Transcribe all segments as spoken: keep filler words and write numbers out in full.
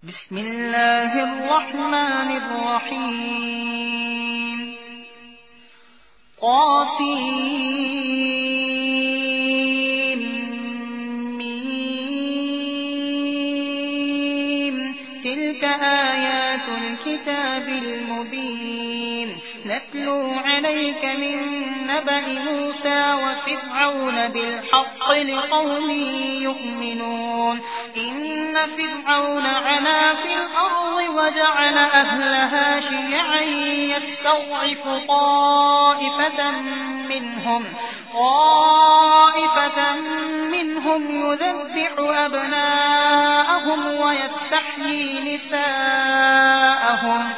بسم الله الرحمن الرحيم قاسم ميم تلك آيات الكتاب المبين نتلو عليك من نبأ موسى وفرعون بالحق لقوم يؤمنون إن فرعون علا في الأرض وجعل أهلها شيعا يستضعف طائفة منهم طائفة منهم يذبح أبناءهم ويستحيي نساءهم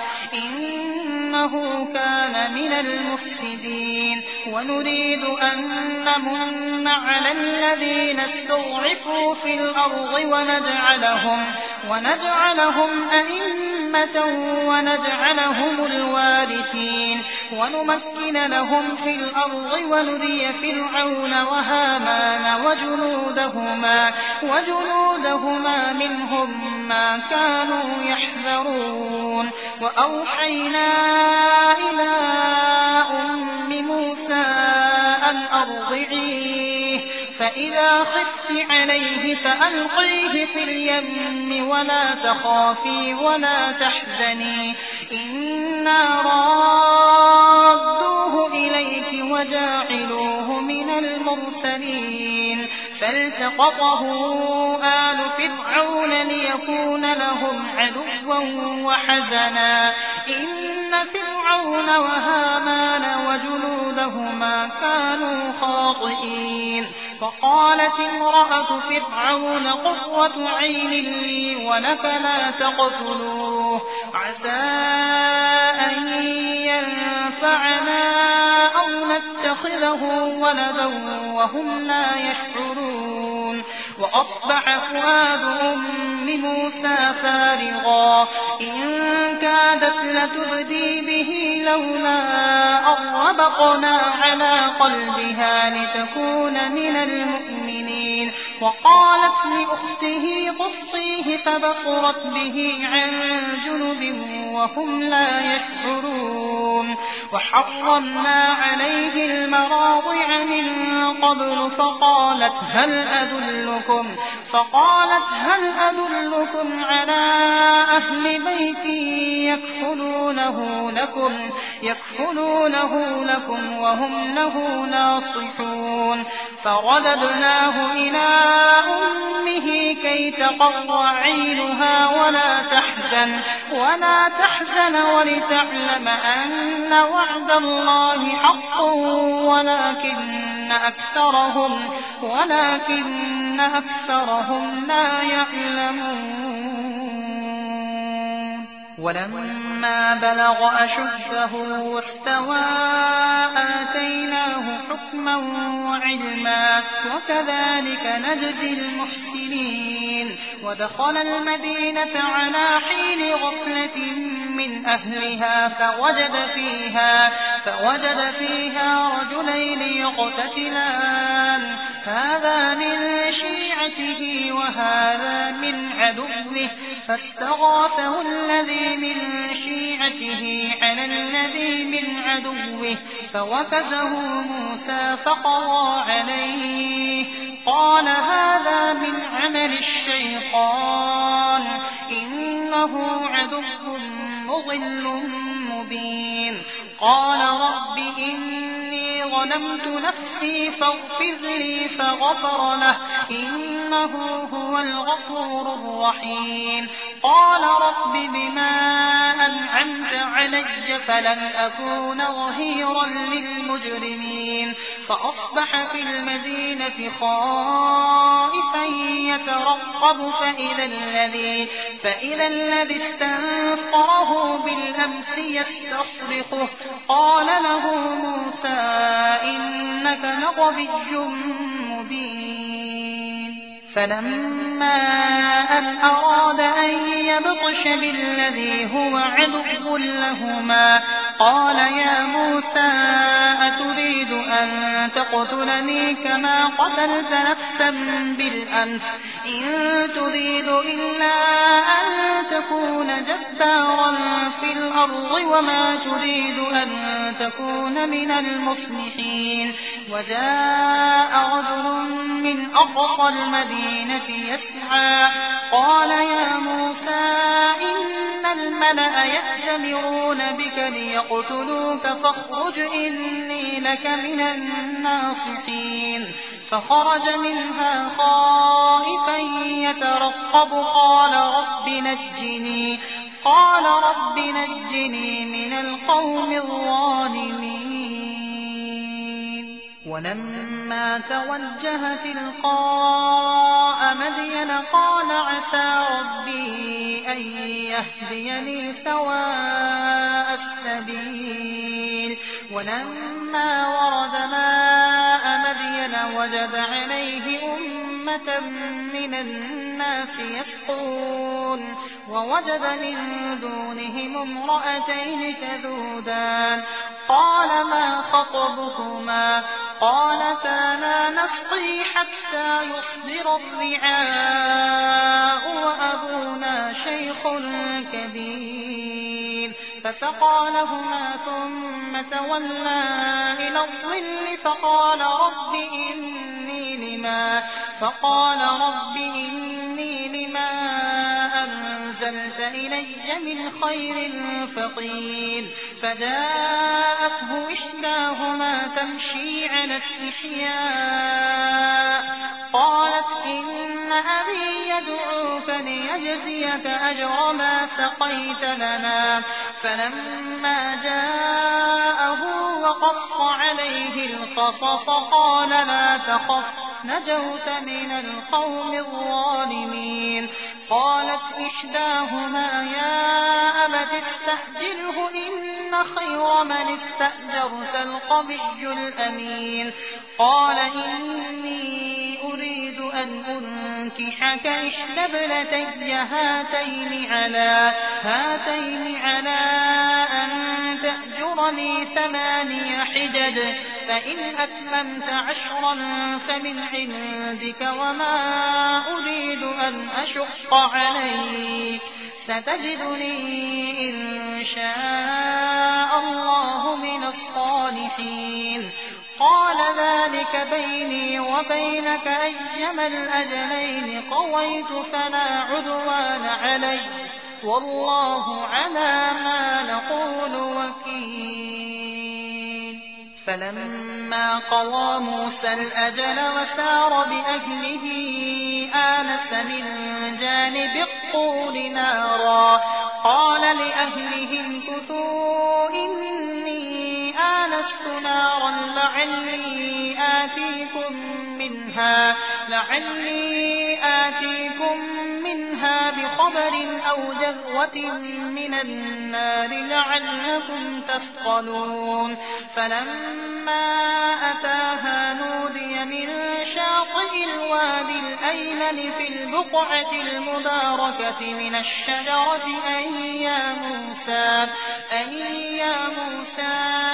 إنه كان من المفسدين ونريد أن نمن على الذين استضعفوا في الأرض ونجعلهم, ونجعلهم أئمة ونجعلهم الوارثين ونمكن لهم في الأرض ونري فرعون وهامان وجنودهما, وجنودهما منهم ما كانوا يحذرون وأوحينا إلى أم موسى أن أرضعيه فإذا خفت عليه فألقيه في اليم ولا تخافي ولا تحزني إنا رادوه إليك وجاعلوه من المرسلين فالتقطه آل فرعون ليكون لهم عدوا وحزنا إن فرعون وهامان وجنودهما كانوا خاطئين فقالت امرأة فرعون قرة عين لي ولك لا تقتلوه عسى أن ينفعنا أو نتخذه ولدا وهم لا يشعرون وأصبح فؤاد أم موسى فارغا إن كادت لتبدي به لولا أن ربطنا على قلبها لتكون من المؤمنين وقالت لأخته قصيه فبصرت به عن جنب وهم لا يشعرون وحرمنا عليه المراضع من قبل فقالت هل أدلكم فقالت هل أدلكم على أهل بيت يكفلونه لكم يكفلونه لكم وهم له ناصحون فرددناه إلى أمه كي تقر عينها ولا تحزن ولا تحزن ولتعلم أن وعد الله حق ولكن أكثرهم ولكن أكثرهم لا يعلمون ولما بلغ أشده واستوى آتيناه حكما وعلما وكذلك نجزي المحسنين ودخل المدينة على حين غفلة من أهلها فوجد فيها, فوجد فيها رجلين يقتتلان هذا من شيعته وهذا من عدوه فاستغاثه الذي من شيعته على الذي من عدوه فوكزه موسى فقضى عليه قال هذا من عمل الشيطان إنه عدو مضل مبين قال رب إني ظلمت نفسي فاغفر لي فغفر له إنه هو الغفور الرحيم قال رب بما أنعمت علي فلن أكون ظهيرا للمجرمين فأصبح في المدينة خائفا يترقب فإذا الذي, فإذا الذي استنصره بالأمس يستصرخه قال له موسى إنك لغوي مبين فلما أن أراد أن يبطش بالذي هو عدو لهما قال يا موسى أتريد أن تقتلني كما قتلت نفسا بالأمس إن تريد إلا أن تكون جبارا في الأرض وما تريد أن تكون من المصلحين. وجاء رجل من أقصى المدينة يسعى قال يا موسى إن الملأ يأتمرون بك ليقتلوك فاخرج إني لك من الناصحين. فخرج منها خائفا يترقب قال رب نجني قال رب نجني من القوم الظالمين. ولما توجه تلقاء مدين قال عسى ربي أن يهديني سواء السبيل. ولما ورد ماء مدين وجد عليه أمة من الناس يسقون ووجد من دونهم امرأتين تذودان قال ما خطبكما قالتا لا نسقي حتى يصدر الرعاء وأبونا شيخ كبير. فسقى لهما ثم تولى إلى الظل فقال رب إني لما فقال رب إني لما أنزلت إلي من خير فقير. فجاءته إحداهما تمشي على استحياء قالت إن أبي يدعوك ليجزيك أجر ما سقيت لنا. فلما جاءه وقص عليه القصص قال لا تخف نجوت من القوم الظالمين. قالت إحداهما يا أبت استأجره إن خير من استأجرت القوي الأمين. قال إني أريد أن أنكحك إحدى ابنتي هاتين على هاتين على أن تأجرني ثماني حجج فإن أتممت عشرا فمن عندك وما أريد أن أشق عليك ستجدني إن شاء الله من الصالحين. قال ذلك بيني وبينك أيما الأجلين قضيت فلا عدوان علي والله على ما نقول وكيل. فلما قضى موسى الأجل وسار بأهله آنس من جانب الطور نارا قال لأهلهم كثوا إني آنست نارا لعلي آتيكم منها لعلي آتيكم منها بخبر أو جذوة من النار لعلكم تصطلون. فلما أتاها نودي من شاطئ الوادي الأيمن في البقعة المباركة من الشجرة أن يا موسى أن يا موسى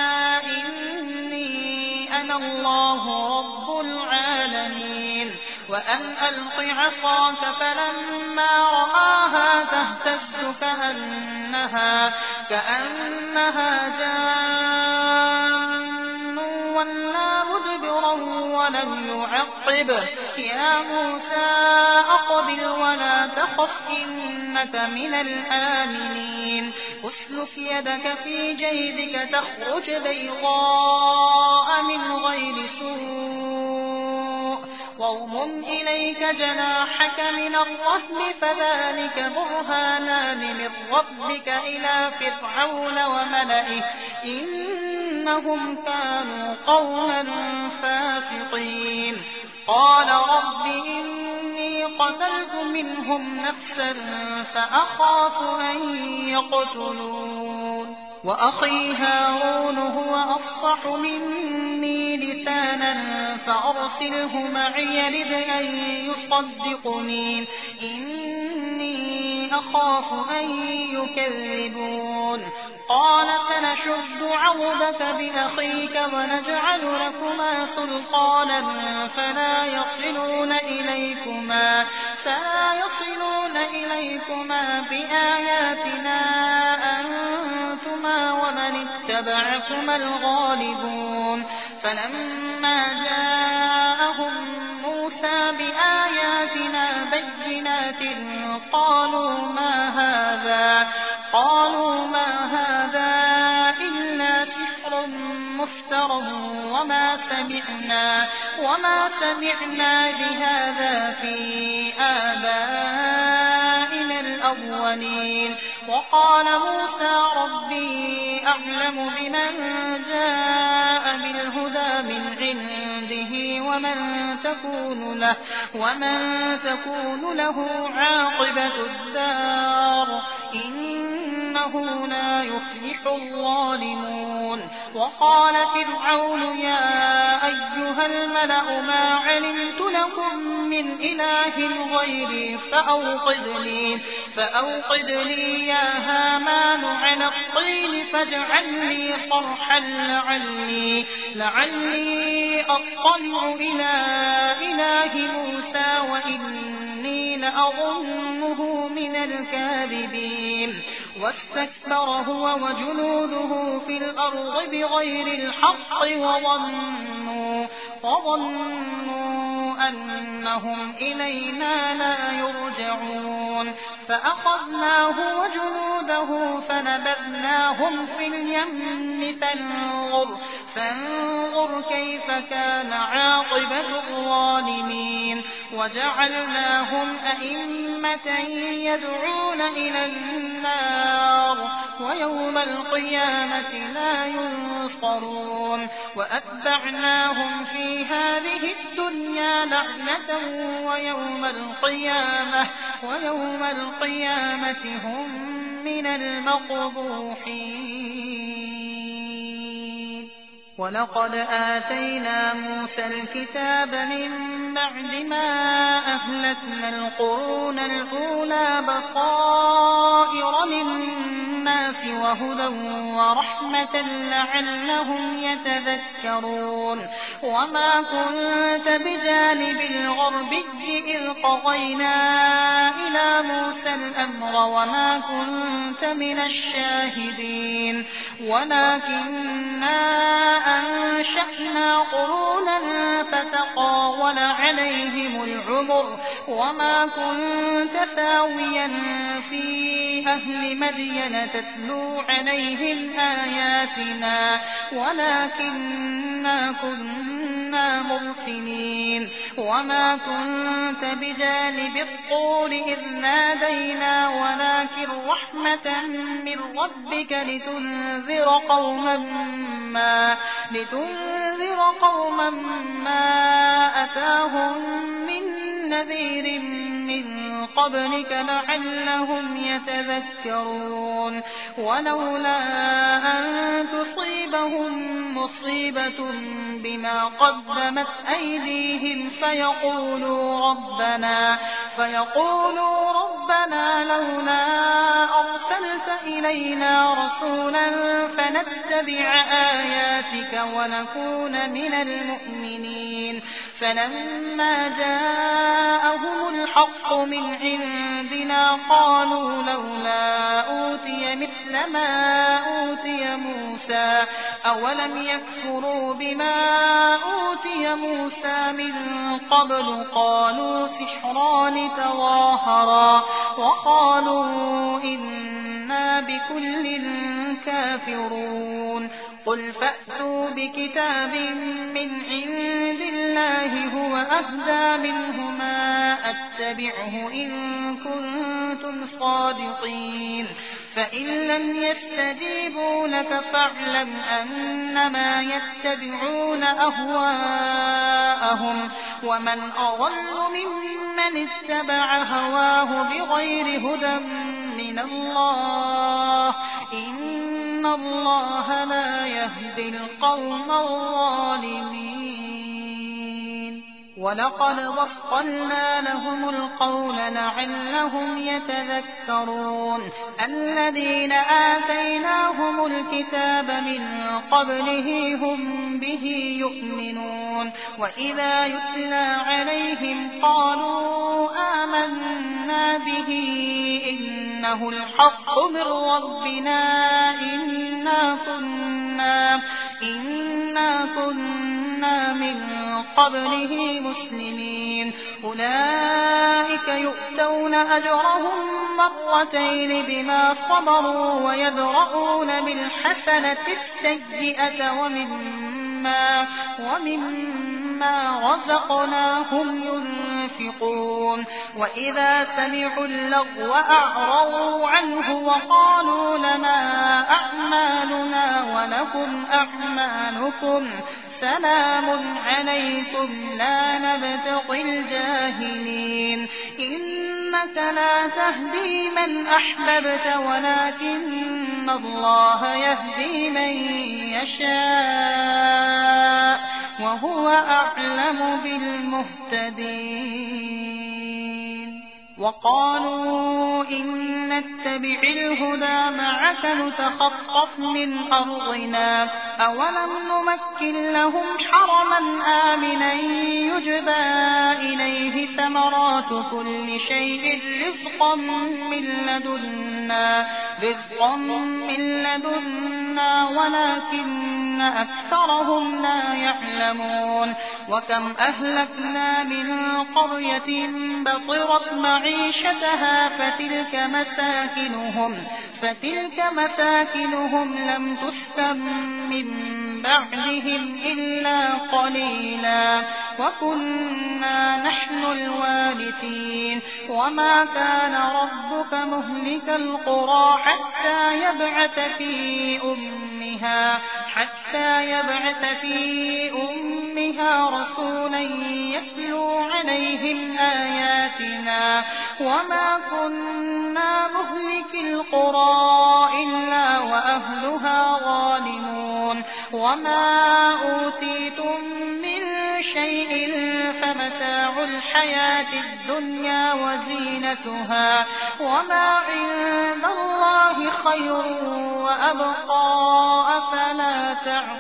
إني أنا الله رب العالمين وأن ألق عصاك. فلما رآها تهتز كأنها كأنها جان ولا مدبرا ولم يعقب يا موسى أقبل ولا تخف إنك من الآمنين. اسلك يدك في جيبك تخرج بيضاء من غير سوء واضم إليك جناحك من الرهب فذلك برهانان من ربك إلى فرعون وملئه إنهم كانوا قوما فاسقين. قال رب إني قتلت منهم نفسا فأخاف أن يقتلون وأخي هارون هو أفصح مني لسانا فأرسله معي يرد أن يصدقني إني أخاف أن يكذبون. قال سنشد عضدك بأخيك ونجعل لكما سلطانا فلا يصلون إليكما فلا يصلون إليكما بآياتنا أنتما ومن اتبعكما الغالبون فلما جاءهم موسى بآياتنا بينات قالوا ما هذا قالوا ما هذا إلا سحر مفترى وما سمعنا وما سمعنا بهذا في آبائنا الأولين وقال موسى ربي أعلم بمن جاء بالهدى من عنده ومن تكون له ومن تكون له عاقبة الدار إنه لا يفلح الظالمون وقال فرعون يا أيها الملأ ما علمت لكم من إله غيري فأوقد لي فأوقد لي يا هامان على الطين فاجعل لي صرحا لعلي لعلي أطلع إلى إله موسى وإني لأظنه من الكاذبين واستكبر هو وجنوده في الأرض بغير الحق وظنوا وظنوا أنهم إلينا لا يرجعون فأخذناه وجنوده فنبذناهم في اليم فانظر فانظر كيف كان عاقبة الظالمين وجعلناهم أئمة يدعون إلى النار ويوم القيامة لا ينصرون وأتبعناهم في هذه الدنيا لعنة ويوم القيامة ويوم القيامة هم من المقبوحين ولقد آتينا موسى الكتاب من بعد ما أهلكنا القرون الأولى بصائر للناس وهدى ورحمة لعلهم يتذكرون وما كنت بجانب الغربي إذ قضينا إلى موسى الأمر وما كنت من الشاهدين ولكننا أنشأنا قرونا فتطاول عليهم العمر وما كنت ثاويا في أهل مدين تتلو عليهم آياتنا ولكننا كنا مرسلين وما كنت بجانب الطور إذ نادينا ولكن رحمة من ربك لتنذر قوما ما لتنذر قوما ما أتاهم من نذير من قبلك لعلهم يتذكرون ولولا أن تصيبهم مصيبة بما قدمت أيديهم فيقولوا ربنا فيقولوا ربنا لولا أرسلت إلينا رسولا فنتبع آياتك ونكون من المؤمنين فلما جاءهم الحق من عندنا قالوا لولا أوتي مثل ما أوتي موسى أولم يكفروا بما أوتي موسى من قبل قالوا سحران تظاهرا وقالوا إنا بكل كافرون قل فأتوا بكتاب من عند الله هو أهدى منهما أتبعه إن كنتم صادقين فإن لم يستجيبوا لك فاعلم أنما يتبعون أهواءهم ومن أضل ممن اتبع هواه بغير هدى من الله إن الله لا يهدي القوم الظالمين ولقد وصلنا لهم القول لعلهم يتذكرون الذين آتيناهم الكتاب من قبله هم به يؤمنون وإذا يتلى عليهم قالوا آمنا به إنه الحق من ربنا إنا كنا, إنا كنا من قبله مسلمين أولئك يؤتون أجرهم مرتين بما صبروا ويدرؤون بالحسنة السيئة ومما, ومما رزقناهم ينفقون وإذا سمعوا اللغو أعرضوا عنه وقالوا لنا أعمالنا ولكم أعمالكم سلام عليكم لا نبتغي الجاهلين إنك لا تهدي من أحببت ولكن الله يهدي من يشاء وهو أعلم بالمهتدين وقالوا إن نتبع الهدى معك نتخطف من أرضنا أولم نمكن لهم حرما آمنا يجبى إليه ثمرات كل شيء رزقا من لدنا, رزقا من لدنا ولكن أكثرهم لا يعلمون وكم أهلكنا من قرية بطرت معيشتها فتلك مساكنهم, فتلك مساكنهم لم تسكن من بعدهم إلا قليلا وكنا نحن الوارثين وما كان ربك مهلك القرى حتى يبعث في أمها, حتى يبعث في أمها رسولا يتلو عليهم آياتنا وما كنا مهلك القرى إلا وأهلها ظالمون وما أوتيتم من شيء فمتاع الحياة الدنيا وزينتها وما عند الله خير وأبقى أفلا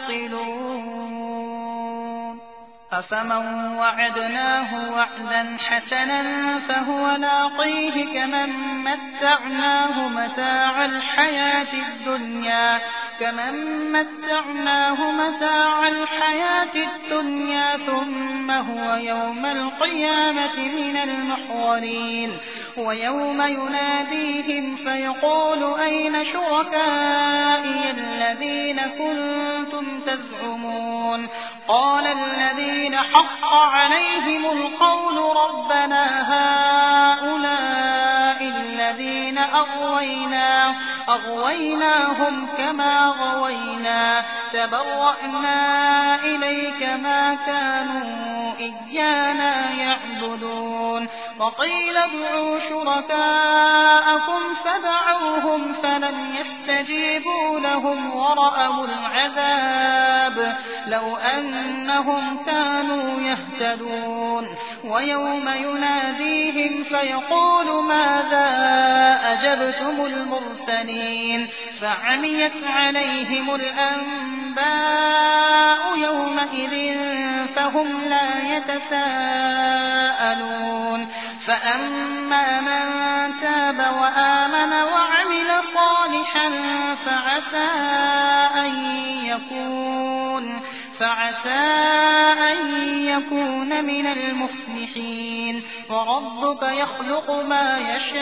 تعقلون أفمن وعدناه وعدا حسنا فهو لاقيه كمن متعناه متاع الحياة الدنيا كمن متعناه متاع الحياة الدنيا ثم هو يوم القيامة من المحضرين ويوم يناديهم فيقول أين شركائي الذين كنتم تزعمون قال الذين حق عليهم القول ربنا هؤلاء الذين أغوينا أغويناهم كما غوينا تبرأنا إليك ما كانوا إيانا يعبدون وقيل ادعوا شركاءكم فدعوهم فلم يستجيبوا لهم ورأوا العذاب لو أنهم كانوا يهتدون ويوم يناديهم فيقول ماذا أجبتم المرسلين فعميت عليهم الأنباء يومئذ فهم لا يتساءلون فأما من تاب وآمن وعمل صالحا فعسى أن يكون فعسى أن يكون من المفلحين وربك يخلق ما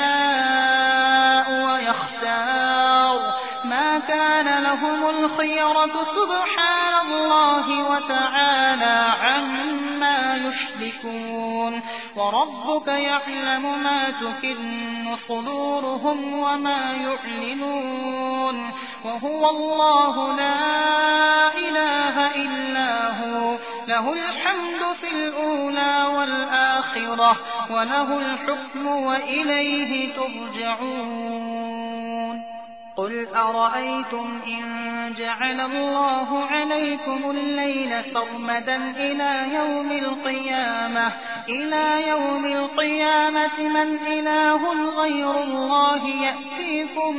يشاء ويختار ما كان لهم الخيرة سبحان الله وتعالى عما يشركون وربك يعلم ما تكن صدورهم وما يعلنون وهو الله لا إله إلا هو له الحمد في الأولى والآخرة وله الحكم وإليه ترجعون قل أرأيتم إن جعل الله عليكم الليل سرمدا إلى يوم القيامة إلى يوم القيامة من إله غير الله يأتيكم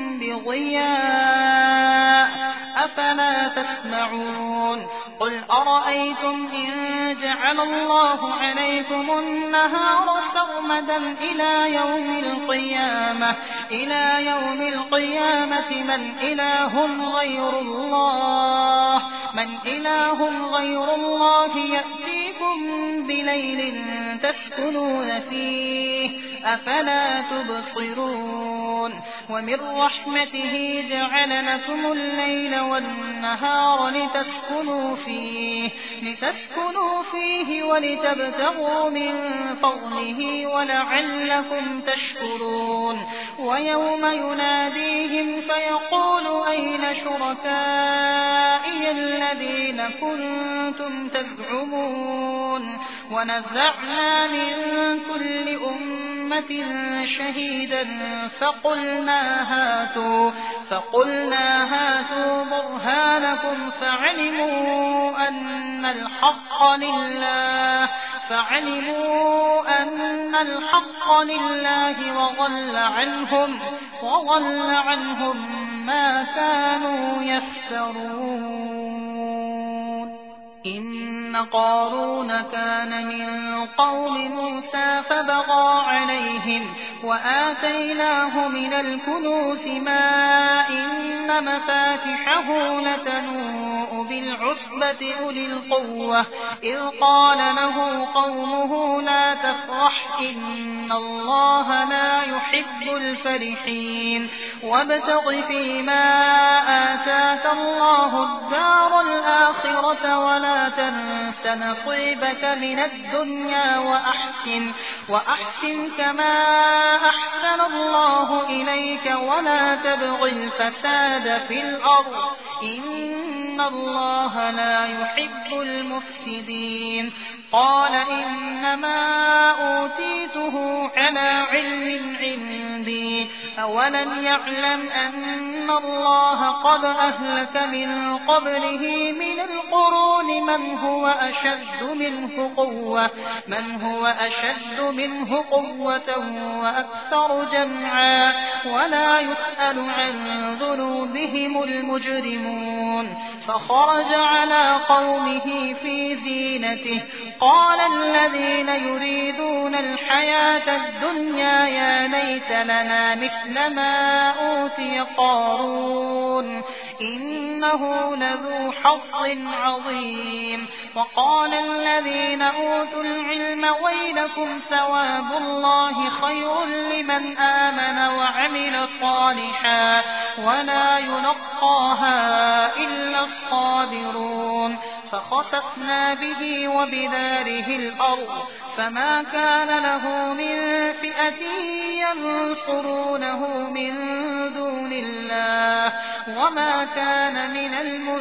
بضياء أفلا تسمعون قل أرأيتم إن جعل الله عليكم النهار سرمدا إلى يوم القيامة إلى يوم القيامة من إله غير الله من إله غير الله يأتيكم بليل تسكنون فيه أفلا تبصرون ومن رحمته جعل لكم الليل والنهار لتسكنوا فيه لتسكنوا فيه ولتبتغوا من فضله ولعلكم تشكرون ويوم يناديهم فيقول أين شركائي الذين كنتم تزعمون ونزعنا من كل أمة شهيدا فقلنا هاتوا فقلنا هاتوا برهانكم فعلموا أن الحق لله فعلموا أن الحق لله وضل عنهم وضل عنهم ما كانوا يفترون إن قارون كان من قوم موسى فبغى عليهم وآتيناه من الكنوز ما إن مفاتحه لتنوء بالعصبة أولي القوة إذ قال له قومه لا تفرح إن الله لا يحب الفرحين وابتغ فيما آتاك الله الدار الآخرة ولا تنس نصيبك من الدنيا وأحسن وأحسن كما أحسن الله إليك ولا تبغ الفساد في الأرض إن الله لا يحب المفسدين قال إنما أوتيته على علم عندي أولم يعلم أن الله قد أهلك من قبله من القرون من هو أشد منه قوة من هو أشد منه قوة وأكثر جمعا ولا يسأل عن ذنوبهم المجرمون فخرج على قومه في زينته قال الذين يريدون الحياة الدنيا يا ليت لنا مثل ما أوتي قارون إنه لذو حظ عظيم وقال الذين أوتوا العلم ويلكم ثواب الله خير لمن آمن وعمل صالحا ولا يلقاها إلا الصابرون فخسفنا به وبداره الأرض فما كان له من فئة ينصرونه من دون الله وما كان من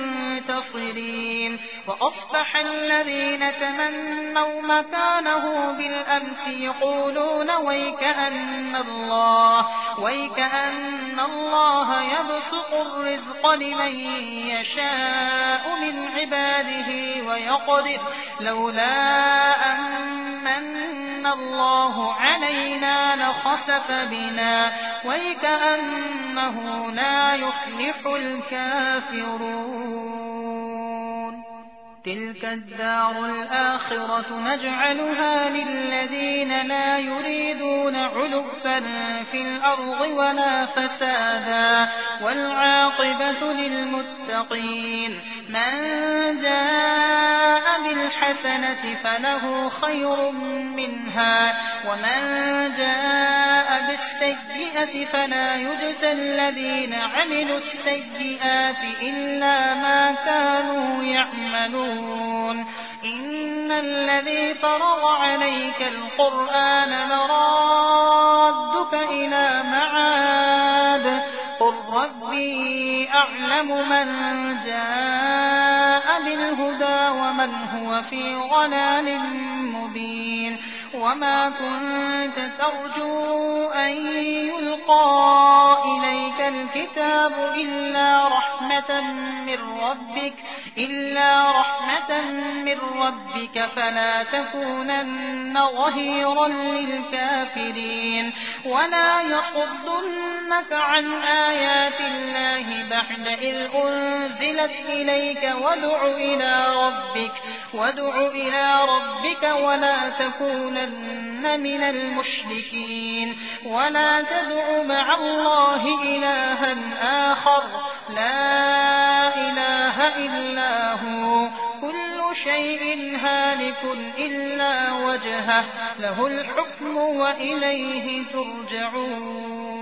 المنتصرين وأصبح الذين تمنوا مكانه بالأمس يقولون ويكأن الله ويكأن الله يبسط الرزق لمن يشاء من عباده ويقدر لولا أن الله علينا لخسف بنا ويكأنه لا يفلح الكافرون تلك الدار الآخرة نجعلها للذين لا يريدون علوا في الأرض ولا فسادا والعاقبة للمتقين من جاء بالحسنة فله خير منها ومن جاء بالسيئة فلا يجزى الذين عملوا السيئات إلا ما كانوا يعملون إن الذي فرض عليك القرآن لرادك إلى معاد قل ربي أعلم من جاء بالهدى ومن هو في ضلال مبين وما كنت ترجو أن يلقى إليك الكتاب إلا رحمة من ربك إلا رحمة من ربك فلا تكونن ظهيرا للكافرين ولا يصدنك عن آيات الله بعد إذ أنزلت إليك وادع إلى ربك وادع إلى ربك ولا تكونن من المشركين ولا تدع مع الله إلها آخر لا إله إلا هو كل شيء هالك إلا وجهه له الحكم وإليه ترجعون